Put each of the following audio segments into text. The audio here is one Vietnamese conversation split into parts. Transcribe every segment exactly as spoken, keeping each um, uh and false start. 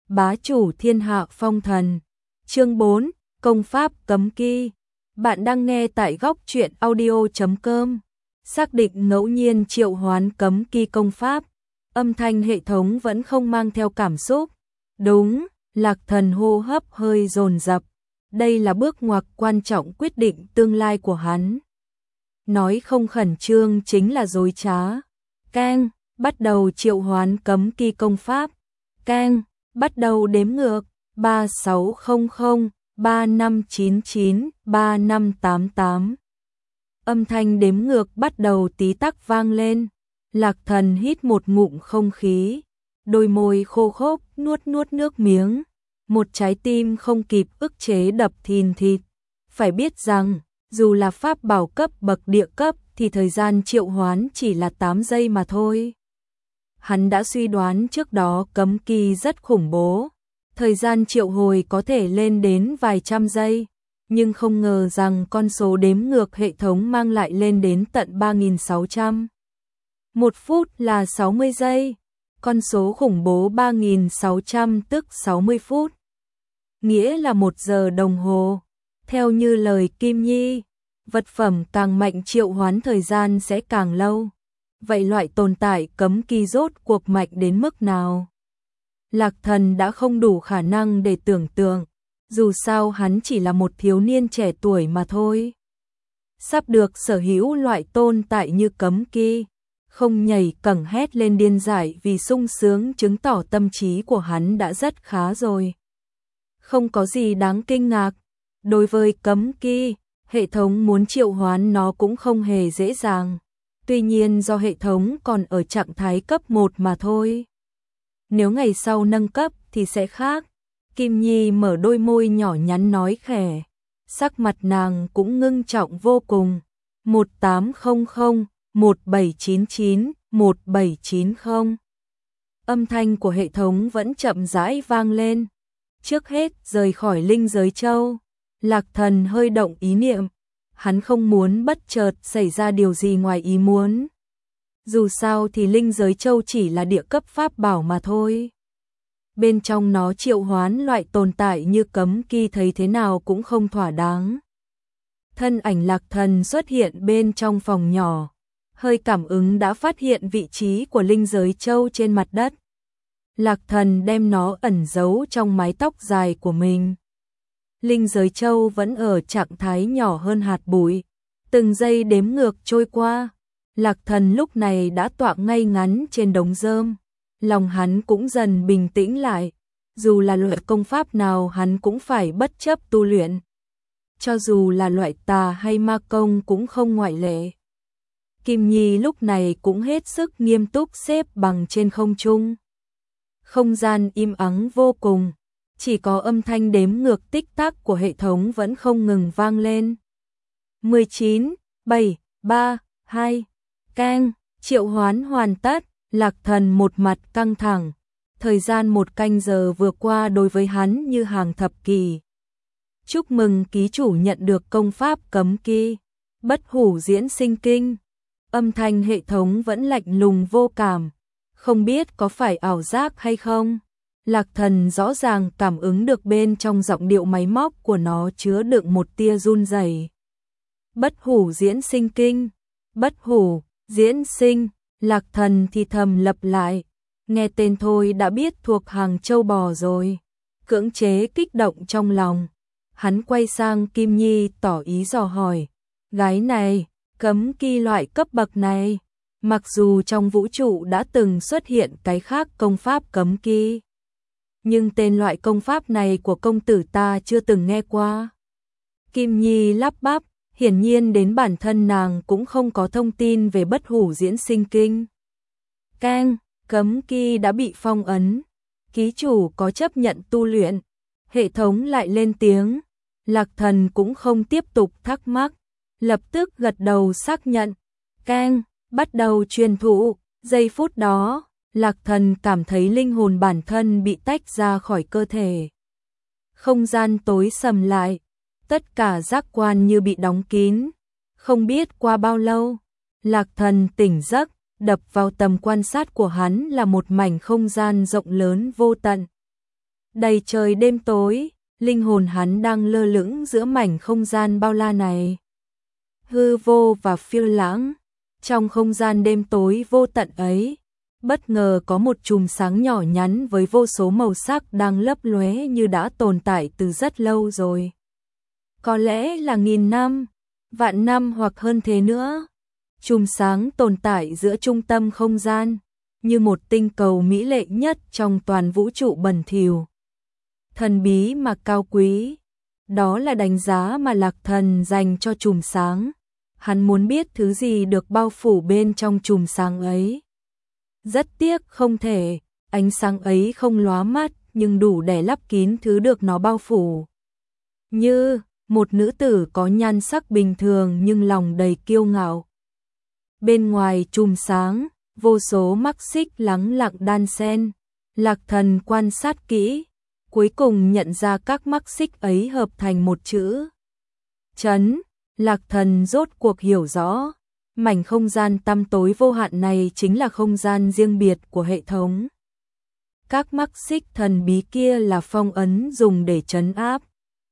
bá chủ thiên hạ phong thần. Chương bốn, công pháp cấm kỵ. Bạn đang nghe tại góc truyện audio chấm com. Xác định ngẫu nhiên triệu hoán cấm kỵ công pháp. Âm thanh hệ thống vẫn không mang theo cảm xúc. Đúng, Lạc Thần hô hấp hơi dồn dập. Đây là bước ngoặt quan trọng quyết định tương lai của hắn. Nói không khẩn trương chính là dối trá. Keng, bắt đầu triệu hoán cấm kỵ công pháp. Keng, bắt đầu đếm ngược. ba sáu không không, ba năm chín chín, ba năm tám tám. Âm thanh đếm ngược bắt đầu tí tắc vang lên. Lạc Thần hít một ngụm không khí. Đôi môi khô khốc nuốt nuốt nước miếng. Một trái tim không kịp ức chế đập thìn thịt. Phải biết rằng, dù là pháp bảo cấp bậc địa cấp thì thời gian triệu hoán chỉ là tám giây mà thôi. Hắn đã suy đoán trước đó cấm kỵ rất khủng bố. Thời gian triệu hồi có thể lên đến vài trăm giây. Nhưng không ngờ rằng con số đếm ngược hệ thống mang lại lên đến tận ba nghìn sáu trăm. Một phút là sáu mươi giây. Con số khủng bố ba nghìn sáu trăm tức sáu mươi phút. Nghĩa là một giờ đồng hồ. Theo như lời Kim Nhi, vật phẩm càng mạnh triệu hoán thời gian sẽ càng lâu. Vậy loại tồn tại cấm kỵ rốt cuộc mạnh đến mức nào? Lạc Thần đã không đủ khả năng để tưởng tượng. Dù sao hắn chỉ là một thiếu niên trẻ tuổi mà thôi. Sắp được sở hữu loại tồn tại như cấm kỵ, không nhảy cẳng hét lên điên dại vì sung sướng chứng tỏ tâm trí của hắn đã rất khá rồi. Không có gì đáng kinh ngạc. Đối với cấm kỵ, hệ thống muốn triệu hoán nó cũng không hề dễ dàng. Tuy nhiên do hệ thống còn ở trạng thái cấp một mà thôi. Nếu ngày sau nâng cấp thì sẽ khác. Kim Nhi mở đôi môi nhỏ nhắn nói khẽ. Sắc mặt nàng cũng ngưng trọng vô cùng. một tám không không, một bảy chín chín, một bảy chín không. Âm thanh của hệ thống vẫn chậm rãi vang lên. Trước hết rời khỏi linh giới châu. Lạc Thần hơi động ý niệm. Hắn không muốn bất chợt xảy ra điều gì ngoài ý muốn. Dù sao thì linh giới châu chỉ là địa cấp pháp bảo mà thôi. Bên trong nó triệu hoán loại tồn tại như cấm kỵ thấy thế nào cũng không thỏa đáng. Thân ảnh Lạc Thần xuất hiện bên trong phòng nhỏ. Hơi cảm ứng đã phát hiện vị trí của linh giới châu trên mặt đất. Lạc Thần đem nó ẩn giấu trong mái tóc dài của mình. Linh giới châu vẫn ở trạng thái nhỏ hơn hạt bụi. Từng giây đếm ngược trôi qua. Lạc Thần lúc này đã tọa ngay ngắn trên đống rơm. Lòng hắn cũng dần bình tĩnh lại. Dù là loại công pháp nào hắn cũng phải bất chấp tu luyện. Cho dù là loại tà hay ma công cũng không ngoại lệ. Kim Nhi lúc này cũng hết sức nghiêm túc xếp bằng trên không trung. Không gian im ắng vô cùng. Chỉ có âm thanh đếm ngược tích tắc của hệ thống vẫn không ngừng vang lên. mười chín, bảy, ba, hai. Keng, triệu hoán hoàn tất. Lạc Thần một mặt căng thẳng. Thời gian một canh giờ vừa qua đối với hắn như hàng thập kỷ. Chúc mừng ký chủ nhận được công pháp cấm kỵ Bất Hủ Diễn Sinh Kinh. Âm thanh hệ thống vẫn lạnh lùng vô cảm. Không biết có phải ảo giác hay không. Lạc Thần rõ ràng cảm ứng được bên trong giọng điệu máy móc của nó chứa đựng một tia run rẩy. Bất Hủ Diễn Sinh Kinh. Bất Hủ Diễn Sinh. Lạc Thần thì thầm lặp lại. Nghe tên thôi đã biết thuộc hàng châu bò rồi. Cưỡng chế kích động trong lòng. Hắn quay sang Kim Nhi tỏ ý dò hỏi. Gái này, cấm kỵ loại cấp bậc này. Mặc dù trong vũ trụ đã từng xuất hiện cái khác công pháp cấm kỵ. Nhưng tên loại công pháp này của công tử ta chưa từng nghe qua. Kim Nhi lắp bắp. Hiển nhiên đến bản thân nàng cũng không có thông tin về Bất Hủ Diễn Sinh Kinh. Keng, cấm kỵ đã bị phong ấn. Ký chủ có chấp nhận tu luyện. Hệ thống lại lên tiếng. Lạc Thần cũng không tiếp tục thắc mắc. Lập tức gật đầu xác nhận. Keng, bắt đầu truyền thụ. Giây phút đó, Lạc Thần cảm thấy linh hồn bản thân bị tách ra khỏi cơ thể. Không gian tối sầm lại. Tất cả giác quan như bị đóng kín. Không biết qua bao lâu, Lạc Thần tỉnh giấc, đập vào tầm quan sát của hắn là một mảnh không gian rộng lớn vô tận. Đầy trời đêm tối, linh hồn hắn đang lơ lửng giữa mảnh không gian bao la này. Hư vô và phiêu lãng, trong không gian đêm tối vô tận ấy, bất ngờ có một chùm sáng nhỏ nhắn với vô số màu sắc đang lấp lóe như đã tồn tại từ rất lâu rồi. Có lẽ là nghìn năm, vạn năm hoặc hơn thế nữa. Chùm sáng tồn tại giữa trung tâm không gian, như một tinh cầu mỹ lệ nhất trong toàn vũ trụ bẩn thỉu. Thần bí mà cao quý, đó là đánh giá mà Lạc Thần dành cho chùm sáng. Hắn muốn biết thứ gì được bao phủ bên trong chùm sáng ấy. Rất tiếc không thể, ánh sáng ấy không lóa mắt nhưng đủ để lấp kín thứ được nó bao phủ. Như một nữ tử có nhan sắc bình thường nhưng lòng đầy kiêu ngạo. Bên ngoài chùm sáng, vô số mắc xích lắng lặng đan xen. Lạc Thần quan sát kỹ, cuối cùng nhận ra các mắc xích ấy hợp thành một chữ Trấn. Lạc Thần rốt cuộc hiểu rõ, mảnh không gian tăm tối vô hạn này chính là không gian riêng biệt của hệ thống. Các mắc xích thần bí kia là phong ấn dùng để trấn áp.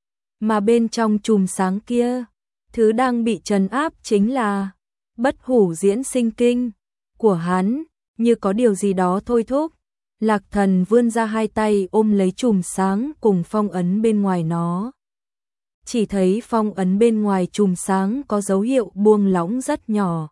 Mà bên trong chùm sáng kia, thứ đang bị trấn áp chính là bất hủ diễn sinh kinh của hắn. Như có điều gì đó thôi thúc, Lạc Thần vươn ra hai tay ôm lấy chùm sáng cùng phong ấn bên ngoài nó. Chỉ thấy phong ấn bên ngoài chùm sáng có dấu hiệu buông lỏng rất nhỏ.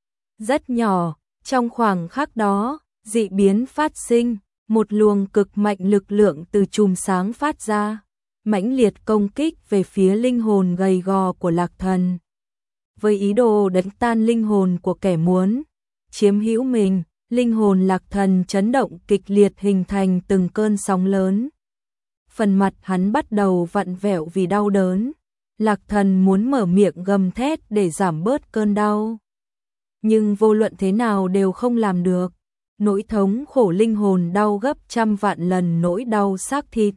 Rất nhỏ, trong khoảng khắc đó, dị biến phát sinh, một luồng cực mạnh lực lượng từ chùm sáng phát ra, mãnh liệt công kích về phía linh hồn gầy gò của Lạc Thần. Với ý đồ đánh tan linh hồn của kẻ muốn chiếm hữu mình, linh hồn Lạc Thần chấn động kịch liệt hình thành từng cơn sóng lớn. Phần mặt hắn bắt đầu vặn vẹo vì đau đớn. Lạc Thần muốn mở miệng gầm thét để giảm bớt cơn đau. Nhưng vô luận thế nào đều không làm được. Nỗi thống khổ linh hồn đau gấp trăm vạn lần nỗi đau xác thịt.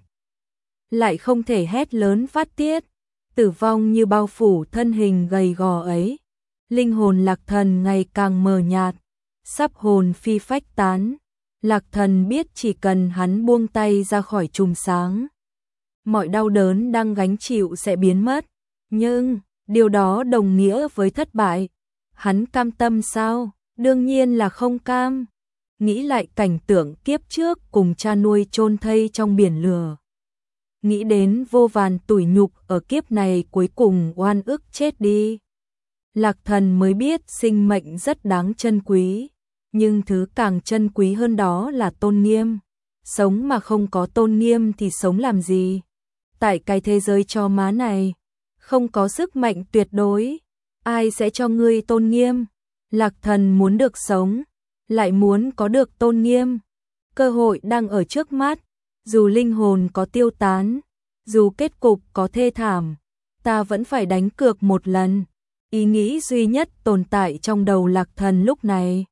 Lại không thể hét lớn phát tiết. Tử vong như bao phủ thân hình gầy gò ấy. Linh hồn Lạc Thần ngày càng mờ nhạt, sắp hồn phi phách tán. Lạc Thần biết chỉ cần hắn buông tay ra khỏi chùm sáng, mọi đau đớn đang gánh chịu sẽ biến mất. Nhưng, điều đó đồng nghĩa với thất bại. Hắn cam tâm sao? Đương nhiên là không cam. Nghĩ lại cảnh tượng kiếp trước cùng cha nuôi chôn thây trong biển lửa. Nghĩ đến vô vàn tủi nhục ở kiếp này cuối cùng oan ức chết đi. Lạc Thần mới biết sinh mệnh rất đáng trân quý. Nhưng thứ càng trân quý hơn đó là tôn nghiêm. Sống mà không có tôn nghiêm thì sống làm gì? Tại cái thế giới cho má này, không có sức mạnh tuyệt đối. Ai sẽ cho ngươi tôn nghiêm? Lạc Thần muốn được sống, lại muốn có được tôn nghiêm. Cơ hội đang ở trước mắt. Dù linh hồn có tiêu tán, dù kết cục có thê thảm, ta vẫn phải đánh cược một lần. Ý nghĩ duy nhất tồn tại trong đầu Lạc Thần lúc này.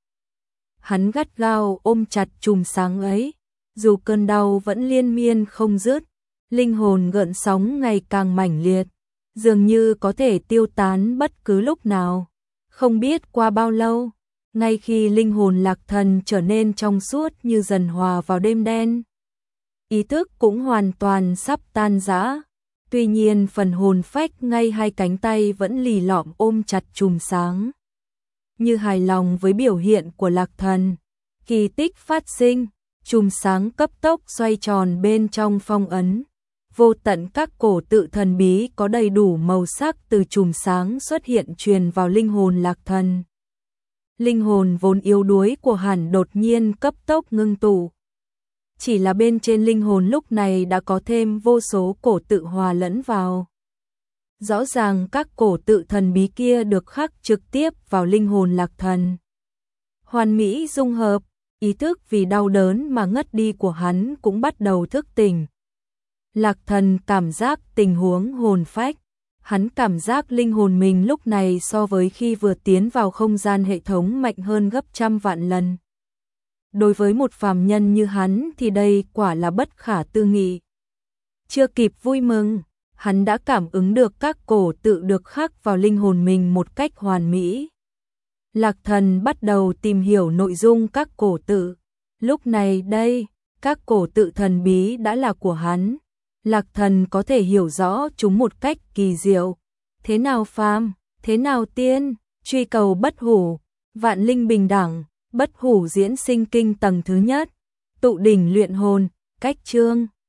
Hắn gắt gao ôm chặt chùm sáng ấy, dù cơn đau vẫn liên miên không dứt, linh hồn gợn sóng ngày càng mãnh liệt, dường như có thể tiêu tán bất cứ lúc nào. Không biết qua bao lâu, ngay khi linh hồn Lạc Thần trở nên trong suốt như dần hòa vào đêm đen, ý thức cũng hoàn toàn sắp tan rã. Tuy nhiên phần hồn phách ngay hai cánh tay vẫn lì lọm ôm chặt chùm sáng. Như hài lòng với biểu hiện của Lạc Thần, kỳ tích phát sinh, chùm sáng cấp tốc xoay tròn bên trong phong ấn. Vô tận các cổ tự thần bí có đầy đủ màu sắc từ chùm sáng xuất hiện truyền vào linh hồn Lạc Thần. Linh hồn vốn yếu đuối của hắn đột nhiên cấp tốc ngưng tụ. Chỉ là bên trên linh hồn lúc này đã có thêm vô số cổ tự hòa lẫn vào. Rõ ràng các cổ tự thần bí kia được khắc trực tiếp vào linh hồn Lạc Thần. Hoàn mỹ dung hợp, ý thức vì đau đớn mà ngất đi của hắn cũng bắt đầu thức tỉnh. Lạc Thần cảm giác tình huống hồn phách. Hắn cảm giác linh hồn mình lúc này so với khi vừa tiến vào không gian hệ thống mạnh hơn gấp trăm vạn lần. Đối với một phàm nhân như hắn thì đây quả là bất khả tư nghị. Chưa kịp vui mừng, hắn đã cảm ứng được các cổ tự được khắc vào linh hồn mình một cách hoàn mỹ. Lạc Thần bắt đầu tìm hiểu nội dung các cổ tự. Lúc này đây, các cổ tự thần bí đã là của hắn. Lạc Thần có thể hiểu rõ chúng một cách kỳ diệu. Thế nào phàm, thế nào tiên, truy cầu bất hủ, vạn linh bình đẳng, bất hủ diễn sinh kinh tầng thứ nhất, tụ đỉnh luyện hồn, cách chương